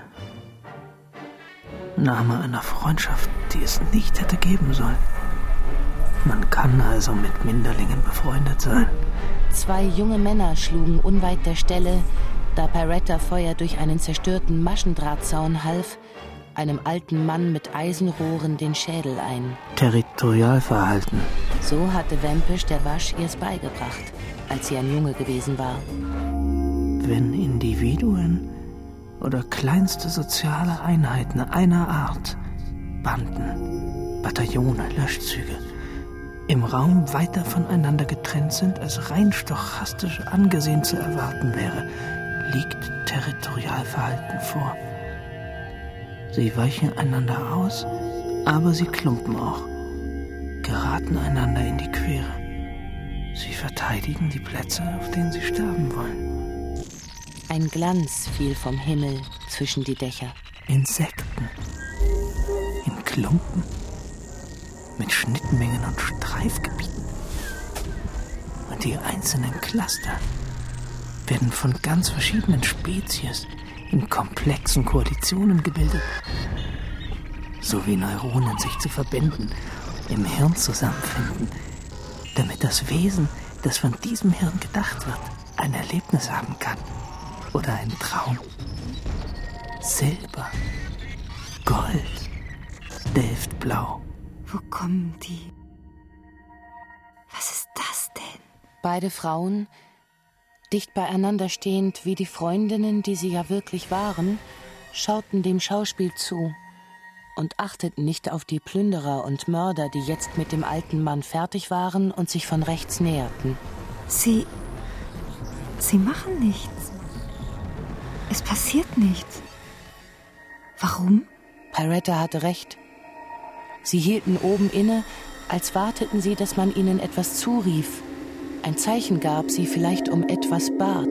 Name einer Freundschaft, die es nicht hätte geben sollen. Man kann also mit Minderlingen befreundet sein. Zwei junge Männer schlugen unweit der Stelle, da Peretta Feuer durch einen zerstörten Maschendrahtzaun half, einem alten Mann mit Eisenrohren den Schädel ein. Territorialverhalten. So hatte Wempisch der Wasch ihr's beigebracht, als sie ein Junge gewesen war. Wenn Individuen oder kleinste soziale Einheiten einer Art, Banden, Bataillone, Löschzüge, im Raum weiter voneinander getrennt sind, als rein stochastisch angesehen zu erwarten wäre, liegt Territorialverhalten vor. Sie weichen einander aus, aber sie klumpen auch, geraten einander in die Quere. Sie verteidigen die Plätze, auf denen sie sterben wollen. Ein Glanz fiel vom Himmel zwischen die Dächer. Insekten. In Klumpen. Mit Schnittmengen und Streifgebieten. Und die einzelnen Cluster werden von ganz verschiedenen Spezies in komplexen Koalitionen gebildet. So wie Neuronen sich zu Verbänden im Hirn zusammenfinden, damit das Wesen, das von diesem Hirn gedacht wird, ein Erlebnis haben kann. Oder ein Traum. Silber, Gold, Delftblau. Wo kommen die? Was ist das denn? Beide Frauen, dicht beieinander stehend wie die Freundinnen, die sie ja wirklich waren, schauten dem Schauspiel zu und achteten nicht auf die Plünderer und Mörder, die jetzt mit dem alten Mann fertig waren und sich von rechts näherten. Sie... Sie machen nichts. Es passiert nichts. Warum? Peretta hatte recht. Sie hielten oben inne, als warteten sie, dass man ihnen etwas zurief, ein Zeichen gab, sie vielleicht um etwas bat.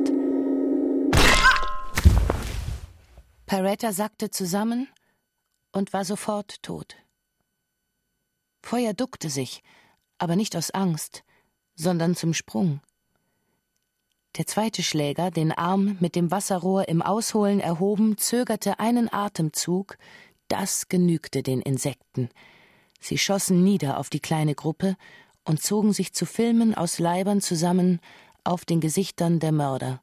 Peretta sackte zusammen und war sofort tot. Feuer duckte sich, aber nicht aus Angst, sondern zum Sprung. Der zweite Schläger, den Arm mit dem Wasserrohr im Ausholen erhoben, zögerte einen Atemzug. Das genügte den Insekten. Sie schossen nieder auf die kleine Gruppe und zogen sich zu Filmen aus Leibern zusammen auf den Gesichtern der Mörder.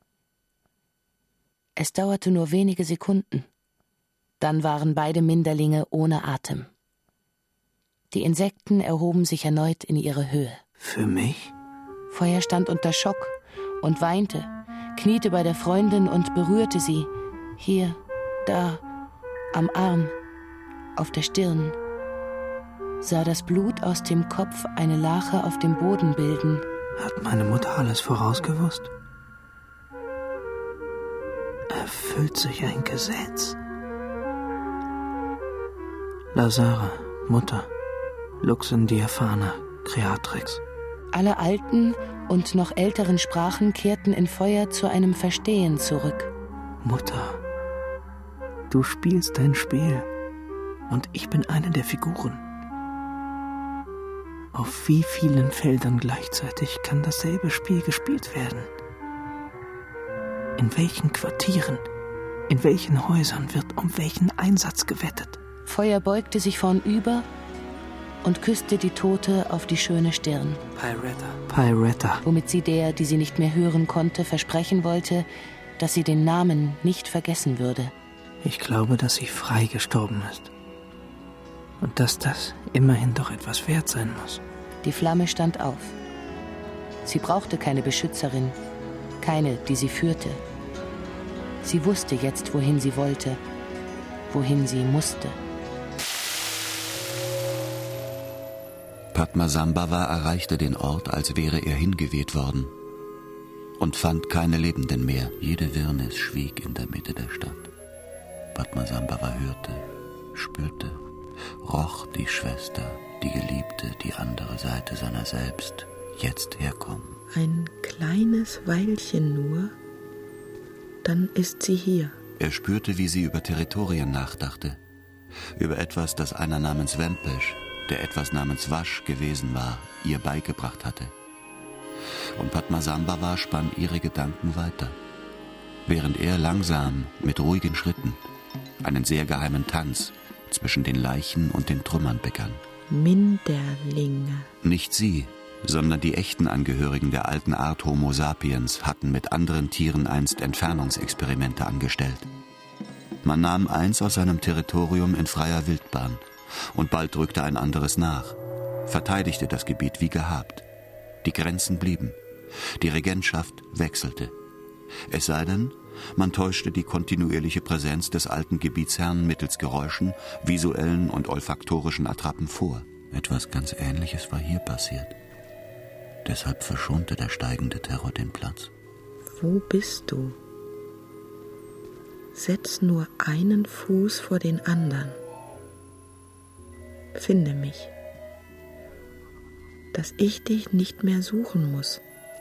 Es dauerte nur wenige Sekunden. Dann waren beide Minderlinge ohne Atem. Die Insekten erhoben sich erneut in ihre Höhe. Für mich? Feuer stand unter Schock und weinte, kniete bei der Freundin und berührte sie. Hier, da, am Arm, auf der Stirn. Sah das Blut aus dem Kopf eine Lache auf dem Boden bilden. Hat meine Mutter alles vorausgewusst? Erfüllt sich ein Gesetz? Lazare, Mutter, Luxen diaphana, Creatrix. Alle alten und noch älteren Sprachen kehrten in Feuer zu einem Verstehen zurück. Mutter, du spielst dein Spiel und ich bin eine der Figuren. Auf wie vielen Feldern gleichzeitig kann dasselbe Spiel gespielt werden? In welchen Quartieren, in welchen Häusern wird um welchen Einsatz gewettet? Feuer beugte sich vornüber und küsste die Tote auf die schöne Stirn. Peretta. Peretta. Womit sie der, die sie nicht mehr hören konnte, versprechen wollte, dass sie den Namen nicht vergessen würde. Ich glaube, dass sie frei gestorben ist. Und dass das immerhin doch etwas wert sein muss. Die Flamme stand auf. Sie brauchte keine Beschützerin, keine, die sie führte. Sie wusste jetzt, wohin sie wollte, wohin sie musste. Padmasambhava erreichte den Ort, als wäre er hingeweht worden, und fand keine Lebenden mehr. Jede Wirrnis schwieg in der Mitte der Stadt. Padmasambhava hörte, spürte, roch die Schwester, die Geliebte, die andere Seite seiner selbst, jetzt herkommen. Ein kleines Weilchen nur, dann ist sie hier. Er spürte, wie sie über Territorien nachdachte, über etwas, das einer namens Wempesch, der etwas namens Wasch gewesen war, ihr beigebracht hatte. Und Padmasambhava spann ihre Gedanken weiter, während er langsam, mit ruhigen Schritten, einen sehr geheimen Tanz zwischen den Leichen und den Trümmern begann. Minderlinge. Nicht sie, sondern die echten Angehörigen der alten Art Homo sapiens hatten mit anderen Tieren einst Entfernungsexperimente angestellt. Man nahm eins aus seinem Territorium in freier Wildbahn und bald rückte ein anderes nach, verteidigte das Gebiet wie gehabt. Die Grenzen blieben, die Regentschaft wechselte. Es sei denn, man täuschte die kontinuierliche Präsenz des alten Gebietsherrn mittels Geräuschen, visuellen und olfaktorischen Attrappen vor. Etwas ganz Ähnliches war hier passiert. Deshalb verschonte der steigende Terror den Platz. Wo bist du? Setz nur einen Fuß vor den anderen. Finde mich, dass ich dich nicht mehr suchen muss.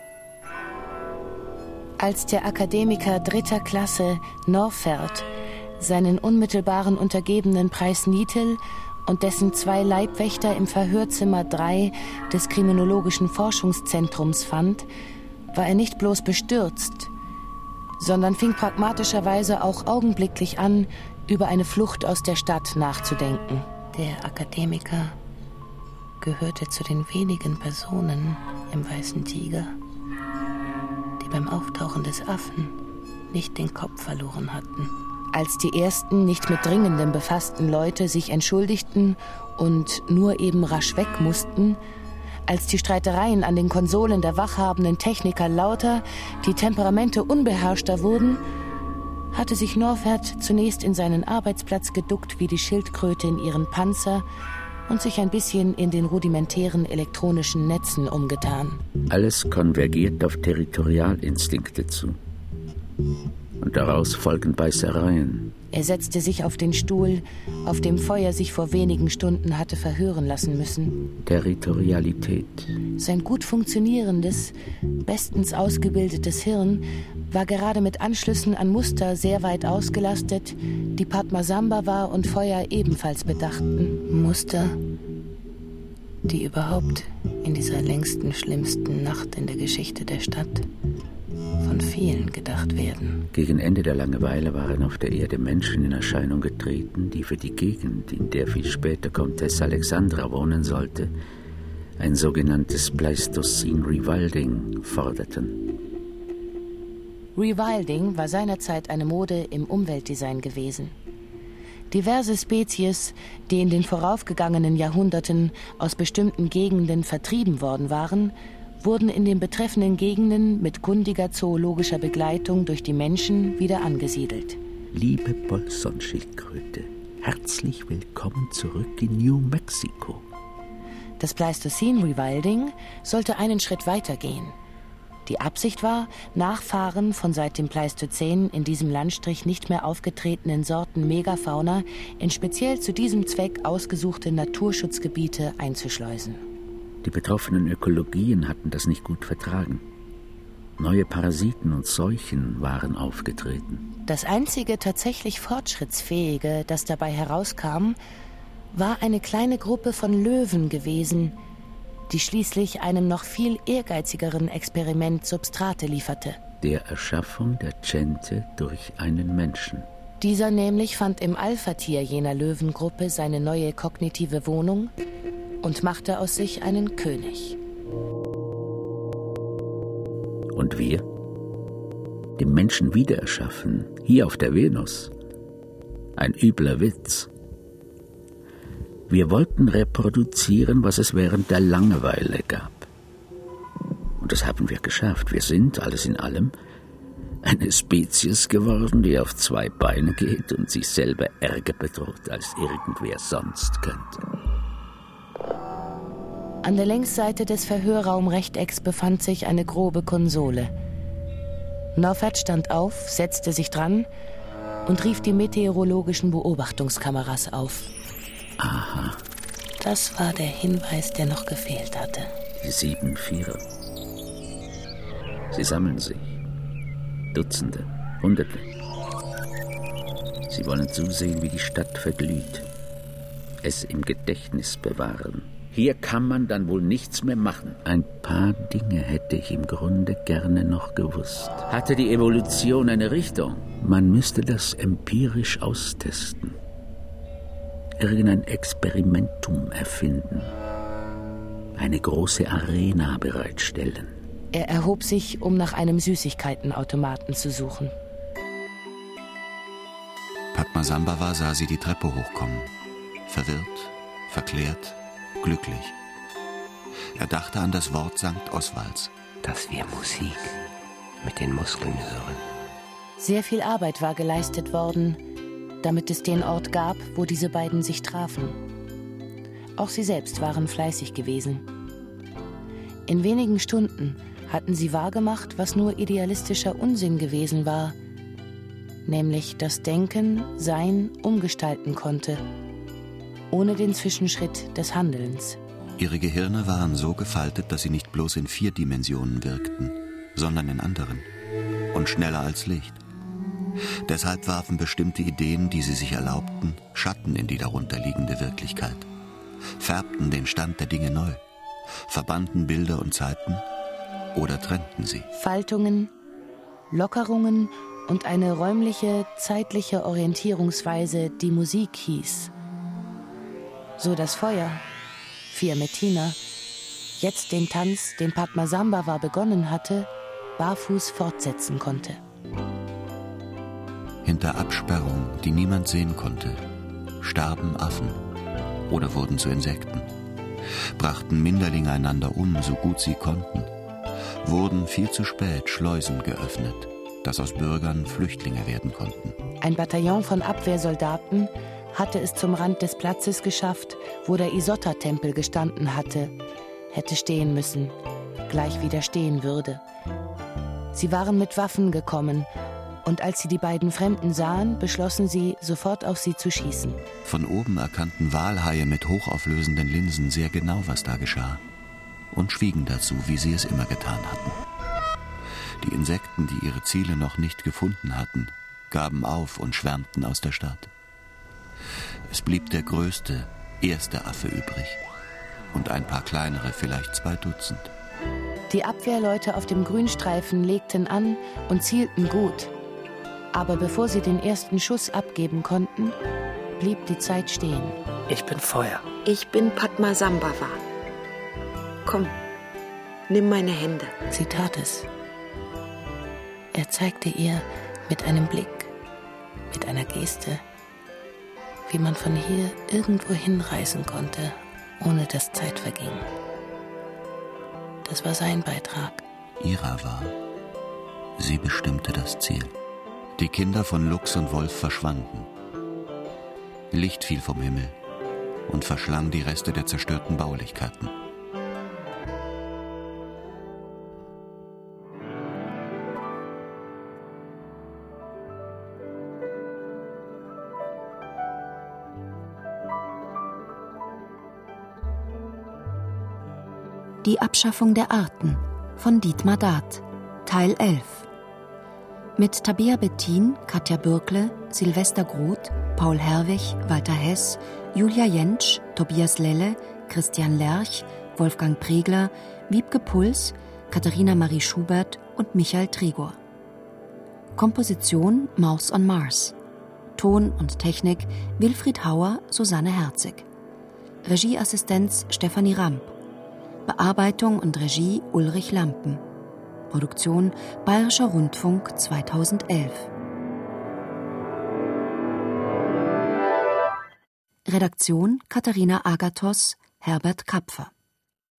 Als der Akademiker dritter Klasse Norfert seinen unmittelbaren Untergebenen Preis Nitel und dessen zwei Leibwächter im Verhörzimmer drei des Kriminologischen Forschungszentrums fand, war er nicht bloß bestürzt, sondern fing pragmatischerweise auch augenblicklich an, über eine Flucht aus der Stadt nachzudenken. Der Akademiker gehörte zu den wenigen Personen im Weißen Tiger, die beim Auftauchen des Affen nicht den Kopf verloren hatten. Als die ersten nicht mit Dringendem befassten Leute sich entschuldigten und nur eben rasch weg mussten, als die Streitereien an den Konsolen der wachhabenden Techniker lauter, die Temperamente unbeherrschter wurden, hatte sich Norfert zunächst in seinen Arbeitsplatz geduckt wie die Schildkröte in ihren Panzer und sich ein bisschen in den rudimentären elektronischen Netzen umgetan. Alles konvergiert auf Territorialinstinkte zu. Und daraus folgen Beißereien. Er setzte sich auf den Stuhl, auf dem Feuer sich vor wenigen Stunden hatte verhören lassen müssen. Territorialität. Sein gut funktionierendes, bestens ausgebildetes Hirn war gerade mit Anschlüssen an Muster sehr weit ausgelastet, die Padmasambhava und Feuer ebenfalls bedachten. Muster, die überhaupt in dieser längsten, schlimmsten Nacht in der Geschichte der Stadt von vielen gedacht werden. Gegen Ende der Langeweile waren auf der Erde Menschen in Erscheinung getreten, die für die Gegend, in der viel später Komtesse Alexandra wohnen sollte, ein sogenanntes Pleistocene Rewilding forderten. Rewilding war seinerzeit eine Mode im Umweltdesign gewesen. Diverse Spezies, die in den voraufgegangenen Jahrhunderten aus bestimmten Gegenden vertrieben worden waren, wurden in den betreffenden Gegenden mit kundiger zoologischer Begleitung durch die Menschen wieder angesiedelt. Liebe Bolson-Schildkröte, herzlich willkommen zurück in New Mexico. Das Pleistocene Rewilding sollte einen Schritt weiter gehen. Die Absicht war, Nachfahren von seit dem Pleistozän in diesem Landstrich nicht mehr aufgetretenen Sorten Megafauna in speziell zu diesem Zweck ausgesuchte Naturschutzgebiete einzuschleusen. Die betroffenen Ökologien hatten das nicht gut vertragen. Neue Parasiten und Seuchen waren aufgetreten. Das einzige tatsächlich Fortschrittsfähige, das dabei herauskam, war eine kleine Gruppe von Löwen gewesen, die schließlich einem noch viel ehrgeizigeren Experiment Substrate lieferte. Der Erschaffung der Gente durch einen Menschen. Dieser nämlich fand im Alpha-Tier jener Löwengruppe seine neue kognitive Wohnung und machte aus sich einen König. Und wir? Den Menschen wiedererschaffen, hier auf der Venus. Ein übler Witz. Wir wollten reproduzieren, was es während der Langeweile gab. Und das haben wir geschafft. Wir sind, alles in allem, eine Spezies geworden, die auf zwei Beine geht und sich selber ärger bedroht, als irgendwer sonst könnte. An der Längsseite des Verhörraumrechtecks befand sich eine grobe Konsole. Norfert stand auf, setzte sich dran und rief die meteorologischen Beobachtungskameras auf. Aha. Das war der Hinweis, der noch gefehlt hatte. Die sieben Vierer. Sie sammeln sich. Dutzende, Hunderte. Sie wollen zusehen, wie die Stadt verglüht. es im Gedächtnis bewahren. Hier kann man dann wohl nichts mehr machen. Ein paar Dinge hätte ich im Grunde gerne noch gewusst. Hatte die Evolution eine Richtung? Man müsste das empirisch austesten. Irgendein Experimentum erfinden. Eine große Arena bereitstellen. Er erhob sich, um nach einem Süßigkeitenautomaten zu suchen. Padmasambhava sah sie die Treppe hochkommen. Verwirrt, verklärt, glücklich. Er dachte an das Wort Sankt Oswalds. Dass wir Musik mit den Muskeln hören. Sehr viel Arbeit war geleistet worden, damit es den Ort gab, wo diese beiden sich trafen. Auch sie selbst waren fleißig gewesen. In wenigen Stunden hatten sie wahrgemacht, was nur idealistischer Unsinn gewesen war, nämlich das Denken Sein umgestalten konnte, ohne den Zwischenschritt des Handelns. Ihre Gehirne waren so gefaltet, dass sie nicht bloß in vier Dimensionen wirkten, sondern in anderen und schneller als Licht. Deshalb warfen bestimmte Ideen, die sie sich erlaubten, Schatten in die darunterliegende Wirklichkeit, färbten den Stand der Dinge neu, verbanden Bilder und Zeiten oder trennten sie. Faltungen, Lockerungen und eine räumliche, zeitliche Orientierungsweise, die Musik hieß. So das Feuer, Fia Mettina, jetzt den Tanz, den Padmasambhava begonnen hatte, barfuß fortsetzen konnte. Hinter Absperrung, die niemand sehen konnte, starben Affen oder wurden zu Insekten, brachten Minderlinge einander um, so gut sie konnten, wurden viel zu spät Schleusen geöffnet, dass aus Bürgern Flüchtlinge werden konnten. Ein Bataillon von Abwehrsoldaten hatte es zum Rand des Platzes geschafft, wo der Isotta-Tempel gestanden hatte, hätte stehen müssen, gleich wieder stehen würde. Sie waren mit Waffen gekommen, und als sie die beiden Fremden sahen, beschlossen sie, sofort auf sie zu schießen. Von oben erkannten Walhaie mit hochauflösenden Linsen sehr genau, was da geschah, und schwiegen dazu, wie sie es immer getan hatten. Die Insekten, die ihre Ziele noch nicht gefunden hatten, gaben auf und schwärmten aus der Stadt. Es blieb der größte, erste Affe übrig und ein paar kleinere, vielleicht zwei Dutzend. Die Abwehrleute auf dem Grünstreifen legten an und zielten gut. Aber bevor sie den ersten Schuss abgeben konnten, blieb die Zeit stehen. Ich bin Feuer. Ich bin Padmasambhava. Komm, nimm meine Hände. Sie tat es. Er zeigte ihr mit einem Blick, mit einer Geste, wie man von hier irgendwo hinreisen konnte, ohne dass Zeit verging. Das war sein Beitrag. Ihrer war. Sie bestimmte das Ziel. Die Kinder von Luchs und Wolf verschwanden. Licht fiel vom Himmel und verschlang die Reste der zerstörten Baulichkeiten. Die Abschaffung der Arten von Dietmar Dath, Teil elf. Mit Tabea Bettin, Katja Bürkle, Silvester Groth, Paul Herwig, Walter Hess, Julia Jentsch, Tobias Lelle, Christian Lerch, Wolfgang Pregler, Wiebke Puls, Katharina Marie Schubert und Michael Tregor. Komposition Mouse on Mars. Ton und Technik Wilfried Hauer, Susanne Herzig. Regieassistenz Stefanie Ramp. Bearbeitung und Regie Ulrich Lampen. Produktion Bayerischer Rundfunk zweitausendelf. Redaktion Katharina Agathos, Herbert Kapfer.